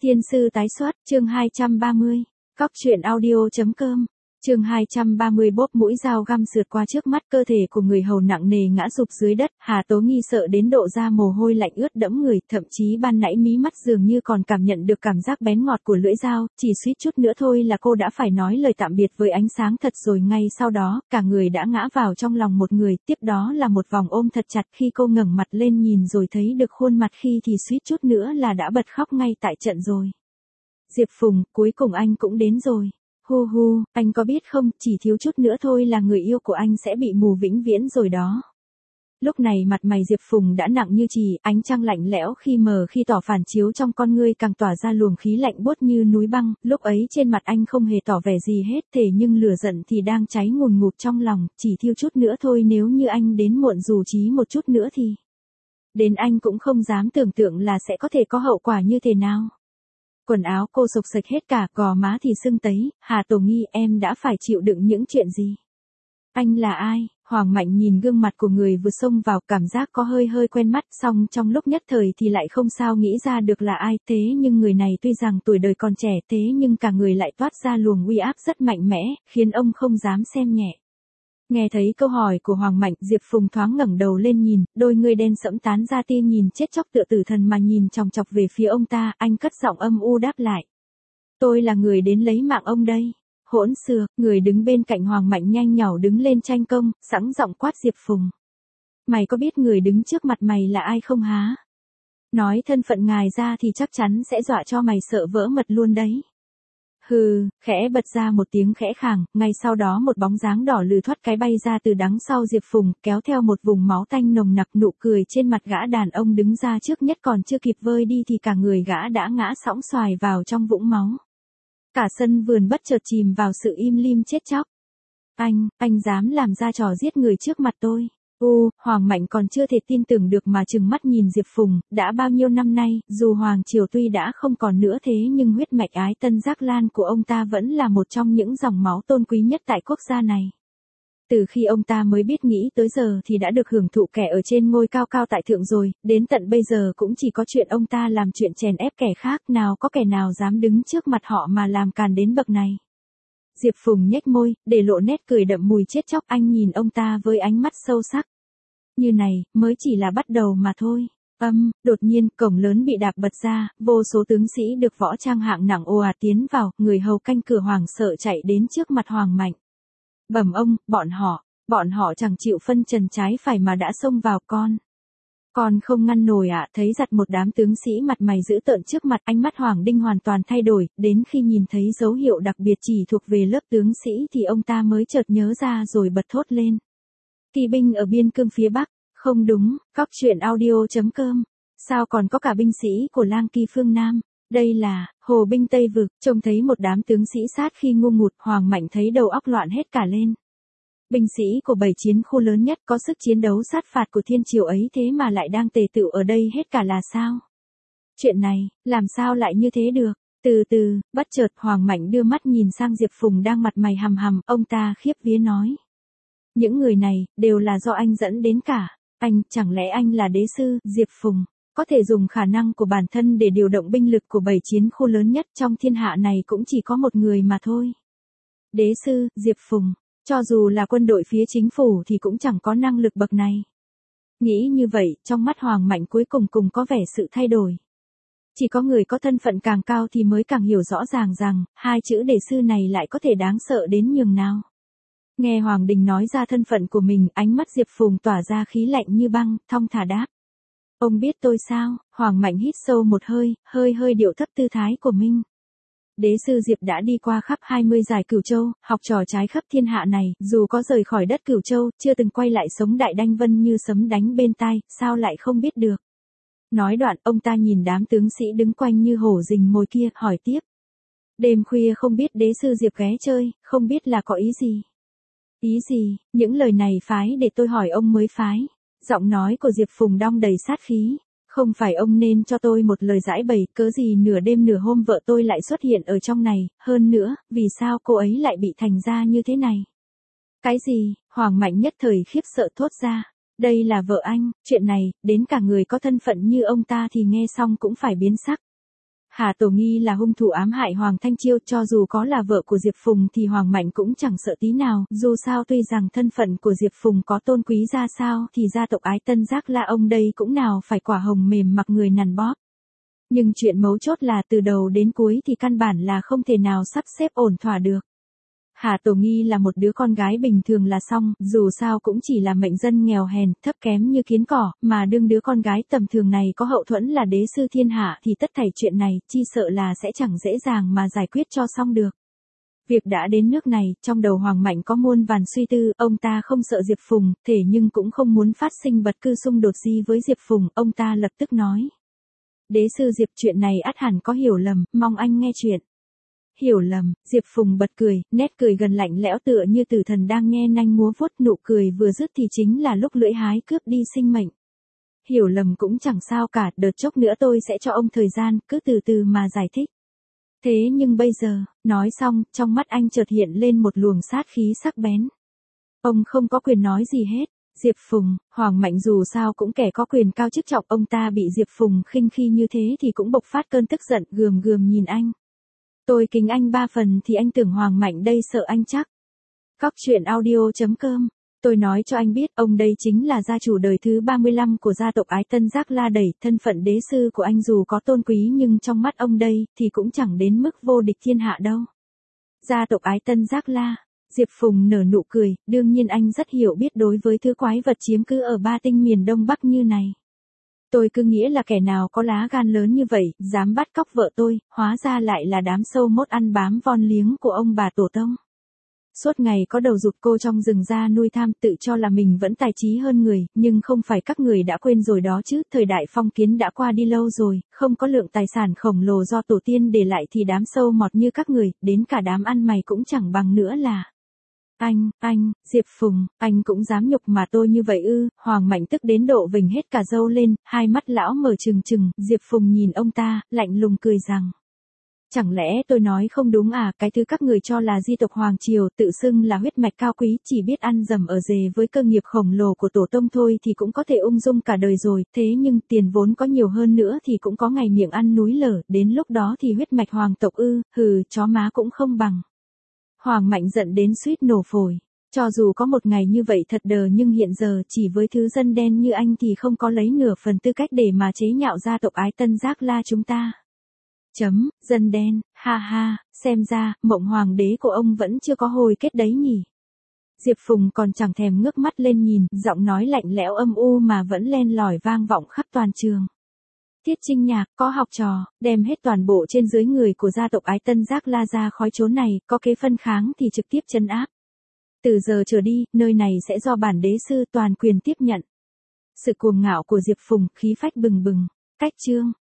Thiên sư tái xuất, chương 230. Cóc truyện audio.com. Chương 230 bóp mũi dao găm sượt qua trước mắt, cơ thể của người hầu nặng nề ngã sụp dưới đất, Hà Tố Nghi sợ đến độ ra mồ hôi lạnh ướt đẫm người, thậm chí ban nãy mí mắt dường như còn cảm nhận được cảm giác bén ngọt của lưỡi dao, chỉ suýt chút nữa thôi là cô đã phải nói lời tạm biệt với ánh sáng thật rồi. Ngay sau đó, cả người đã ngã vào trong lòng một người, tiếp đó là một vòng ôm thật chặt. Khi cô ngẩng mặt lên nhìn rồi thấy được khuôn mặt khi thì suýt chút nữa là đã bật khóc ngay tại trận rồi. Diệp Phùng, cuối cùng anh cũng đến rồi. Hu hu, anh có biết không, chỉ thiếu chút nữa thôi là người yêu của anh sẽ bị mù vĩnh viễn rồi đó. Lúc này mặt mày Diệp Phùng đã nặng như chì, ánh trăng lạnh lẽo khi mờ khi tỏ phản chiếu trong con ngươi càng tỏa ra luồng khí lạnh buốt như núi băng. Lúc ấy trên mặt anh không hề tỏ vẻ gì hết, thế nhưng lửa giận thì đang cháy ngùn ngụt trong lòng. Chỉ thiếu chút nữa thôi, nếu như anh đến muộn dù chỉ một chút nữa thì đến anh cũng không dám tưởng tượng là sẽ có thể có hậu quả như thế nào. Quần áo cô xộc xệch hết cả, gò má thì sưng tấy. Hà Tố Nghi, em đã phải chịu đựng những chuyện gì? Anh là ai? Hoàng Mạnh nhìn gương mặt của người vừa xông vào, cảm giác có hơi quen mắt, song trong lúc nhất thời thì lại không sao nghĩ ra được là ai. Thế nhưng người này tuy rằng tuổi đời còn trẻ, thế nhưng cả người lại toát ra luồng uy áp rất mạnh mẽ, khiến ông không dám xem nhẹ. Nghe thấy câu hỏi của Hoàng Mạnh, Diệp Phùng thoáng ngẩng đầu lên nhìn, đôi người đen sẫm tán ra tia nhìn chết chóc tựa tử thần mà nhìn chòng chọc về phía ông ta. Anh cất giọng âm u đáp lại. Tôi là người đến lấy mạng ông đây. Hỗn xược, người đứng bên cạnh Hoàng Mạnh nhanh nhảu đứng lên tranh công, sẵn giọng quát Diệp Phùng. Mày có biết người đứng trước mặt mày là ai không há? Nói thân phận ngài ra thì chắc chắn sẽ dọa cho mày sợ vỡ mật luôn đấy. Hừ, khẽ bật ra một tiếng khẽ khàng, ngay sau đó một bóng dáng đỏ lừ thoát cái bay ra từ đằng sau Diệp Phùng, kéo theo một vùng máu tanh nồng nặc. Nụ cười trên mặt gã đàn ông đứng ra trước nhất còn chưa kịp vơi đi thì cả người gã đã ngã sõng xoài vào trong vũng máu. Cả sân vườn bất chợt chìm vào sự im lim chết chóc. Anh dám làm ra trò giết người trước mặt tôi. Hoàng Mạnh còn chưa thể tin tưởng được mà trừng mắt nhìn Diệp Phùng. Đã bao nhiêu năm nay, dù Hoàng Triều tuy đã không còn nữa thế nhưng huyết mạch Ái Tân Giác Lan của ông ta vẫn là một trong những dòng máu tôn quý nhất tại quốc gia này. Từ khi ông ta mới biết nghĩ tới giờ thì đã được hưởng thụ kẻ ở trên ngôi cao cao tại thượng rồi, đến tận bây giờ cũng chỉ có chuyện ông ta làm chuyện chèn ép kẻ khác, nào có kẻ nào dám đứng trước mặt họ mà làm càn đến bậc này. Diệp Phùng nhếch môi, để lộ nét cười đậm mùi chết chóc. Anh nhìn ông ta với ánh mắt sâu sắc. Như này, mới chỉ là bắt đầu mà thôi. Đột nhiên, cổng lớn bị đạp bật ra, vô số tướng sĩ được võ trang hạng nặng ồ ạt tiến vào, người hầu canh cửa hoảng sợ chạy đến trước mặt Hoàng Mạnh. Bẩm ông, bọn họ chẳng chịu phân trần trái phải mà đã xông vào Con không ngăn nổi ạ. Thấy giặt một đám tướng sĩ mặt mày dữ tợn trước mặt, ánh mắt Hoàng Đinh hoàn toàn thay đổi, đến khi nhìn thấy dấu hiệu đặc biệt chỉ thuộc về lớp tướng sĩ thì ông ta mới chợt nhớ ra rồi bật thốt lên. Kỵ binh ở biên cương phía Bắc, không đúng, Cóc truyện audio.com. Sao còn có cả binh sĩ của Lang Kỳ phương Nam? Đây là Hồ binh Tây Vực. Trông thấy một đám tướng sĩ sát khi ngu ngụt, Hoàng Mạnh thấy đầu óc loạn hết cả lên. Binh sĩ của 7 chiến khu lớn nhất có sức chiến đấu sát phạt của thiên triều ấy thế mà lại đang tề tựu ở đây hết cả là sao? Chuyện này, làm sao lại như thế được? Từ từ, bất chợt Hoàng Mạnh đưa mắt nhìn sang Diệp Phùng đang mặt mày hằm hằm, ông ta khiếp vía nói. Những người này, đều là do anh dẫn đến cả. Chẳng lẽ anh là đế sư? Diệp Phùng có thể dùng khả năng của bản thân để điều động binh lực của 7 chiến khu lớn nhất trong thiên hạ này cũng chỉ có một người mà thôi. Đế sư, Diệp Phùng, cho dù là quân đội phía chính phủ thì cũng chẳng có năng lực bậc này. Nghĩ như vậy, trong mắt Hoàng Mạnh cuối cùng có vẻ sự thay đổi. Chỉ có người có thân phận càng cao thì mới càng hiểu rõ ràng rằng, hai chữ đế sư này lại có thể đáng sợ đến nhường nào. Nghe Hoàng Đình nói ra thân phận của mình, ánh mắt Diệp Phùng tỏa ra khí lạnh như băng, thong thả đáp. Ông biết tôi sao? Hoàng Mạnh hít sâu một hơi, hơi điệu thấp tư thái của mình. Đế sư Diệp đã đi qua khắp 20 giải Cửu Châu, học trò trái khắp thiên hạ này, dù có rời khỏi đất Cửu Châu, chưa từng quay lại sống Đại Đanh Vân như sấm đánh bên tai, sao lại không biết được. Nói đoạn, ông ta nhìn đám tướng sĩ đứng quanh như hổ rình mồi kia, hỏi tiếp. Đêm khuya không biết đế sư Diệp ghé chơi, không biết là có ý gì? Ý gì? Những lời này phái để tôi hỏi ông mới phái. Giọng nói của Diệp Phùng đong đầy sát khí. Không phải ông nên cho tôi một lời giải bày, cớ gì nửa đêm nửa hôm vợ tôi lại xuất hiện ở trong này, hơn nữa, vì sao cô ấy lại bị thành ra như thế này? Cái gì? Hoàng Mạnh nhất thời khiếp sợ thốt ra. Đây là vợ anh, chuyện này, đến cả người có thân phận như ông ta thì nghe xong cũng phải biến sắc. Hà Tổ Nghi là hung thủ ám hại Hoàng Thanh Chiêu, cho dù có là vợ của Diệp Phùng thì Hoàng Mạnh cũng chẳng sợ tí nào, dù sao tuy rằng thân phận của Diệp Phùng có tôn quý ra sao thì gia tộc Ái Tân Giác La ông đây cũng nào phải quả hồng mềm mặc người nằn bóp. Nhưng chuyện mấu chốt là từ đầu đến cuối thì căn bản là không thể nào sắp xếp ổn thỏa được. Hà Tổ Nghi là một đứa con gái bình thường là xong, dù sao cũng chỉ là mệnh dân nghèo hèn, thấp kém như kiến cỏ, mà đương đứa con gái tầm thường này có hậu thuẫn là đế sư thiên hạ thì tất thảy chuyện này, chi sợ là sẽ chẳng dễ dàng mà giải quyết cho xong được. Việc đã đến nước này, trong đầu Hoàng Mạnh có muôn vàn suy tư, ông ta không sợ Diệp Phùng, thể nhưng cũng không muốn phát sinh bất cứ xung đột gì với Diệp Phùng, ông ta lập tức nói. Đế sư Diệp, chuyện này ắt hẳn có hiểu lầm, mong anh nghe chuyện. Hiểu lầm, Diệp Phùng bật cười, nét cười gần lạnh lẽo tựa như tử thần đang nhe nanh múa vuốt, nụ cười vừa dứt thì chính là lúc lưỡi hái cướp đi sinh mệnh. Hiểu lầm cũng chẳng sao cả, đợt chốc nữa tôi sẽ cho ông thời gian, cứ từ từ mà giải thích. Thế nhưng bây giờ, nói xong, trong mắt anh chợt hiện lên một luồng sát khí sắc bén. Ông không có quyền nói gì hết. Diệp Phùng, Hoàng Mạnh dù sao cũng kẻ có quyền cao chức trọng, ông ta bị Diệp Phùng khinh khi như thế thì cũng bộc phát cơn tức giận, gườm gườm nhìn anh. Tôi kính anh 3 phần thì anh tưởng Hoàng Mạnh đây sợ anh chắc. Cóc truyện audio.com. Tôi nói cho anh biết, ông đây chính là gia chủ đời thứ 35 của gia tộc Ái Tân Giác La đẩy, thân phận đế sư của anh dù có tôn quý nhưng trong mắt ông đây thì cũng chẳng đến mức vô địch thiên hạ đâu. Gia tộc Ái Tân Giác La. Diệp Phùng nở nụ cười, đương nhiên anh rất hiểu biết đối với thứ quái vật chiếm cứ ở ba tinh miền Đông Bắc như này. Tôi cứ nghĩ là kẻ nào có lá gan lớn như vậy, dám bắt cóc vợ tôi, hóa ra lại là đám sâu mốt ăn bám von liếng của ông bà tổ tông. Suốt ngày có đầu rụt cô trong rừng ra nuôi tham, tự cho là mình vẫn tài trí hơn người, nhưng không phải các người đã quên rồi đó chứ, thời đại phong kiến đã qua đi lâu rồi, không có lượng tài sản khổng lồ do tổ tiên để lại thì đám sâu mọt như các người, đến cả đám ăn mày cũng chẳng bằng nữa là. Anh, Diệp Phùng, anh cũng dám nhục mà tôi như vậy ư? Hoàng Mạnh tức đến độ vểnh hết cả râu lên, hai mắt lão mở trừng trừng, Diệp Phùng nhìn ông ta, lạnh lùng cười rằng. Chẳng lẽ tôi nói không đúng à, cái thứ các người cho là di tộc Hoàng Triều, tự xưng là huyết mạch cao quý, chỉ biết ăn dầm ở dề với cơ nghiệp khổng lồ của tổ tông thôi thì cũng có thể ung dung cả đời rồi, thế nhưng tiền vốn có nhiều hơn nữa thì cũng có ngày miệng ăn núi lở, đến lúc đó thì huyết mạch hoàng tộc ư, hừ, chó má cũng không bằng. Hoàng Mạnh giận đến suýt nổ phổi. Cho dù có một ngày như vậy thật đờ nhưng hiện giờ chỉ với thứ dân đen như anh thì không có lấy nửa phần tư cách để mà chế nhạo gia tộc Ái Tân Giác La chúng ta. Dân đen, ha ha, xem ra, mộng hoàng đế của ông vẫn chưa có hồi kết đấy nhỉ. Diệp Phùng còn chẳng thèm ngước mắt lên nhìn, giọng nói lạnh lẽo âm u mà vẫn len lỏi vang vọng khắp toàn trường. Tiết Trinh Nhạc, có học trò, đem hết toàn bộ trên dưới người của gia tộc Ái Tân Giác La ra khỏi chỗ này, có kế phân kháng thì trực tiếp trấn áp. Từ giờ trở đi, nơi này sẽ do bản đế sư toàn quyền tiếp nhận. Sự cuồng ngạo của Diệp Phùng, khí phách bừng bừng. Cách chương.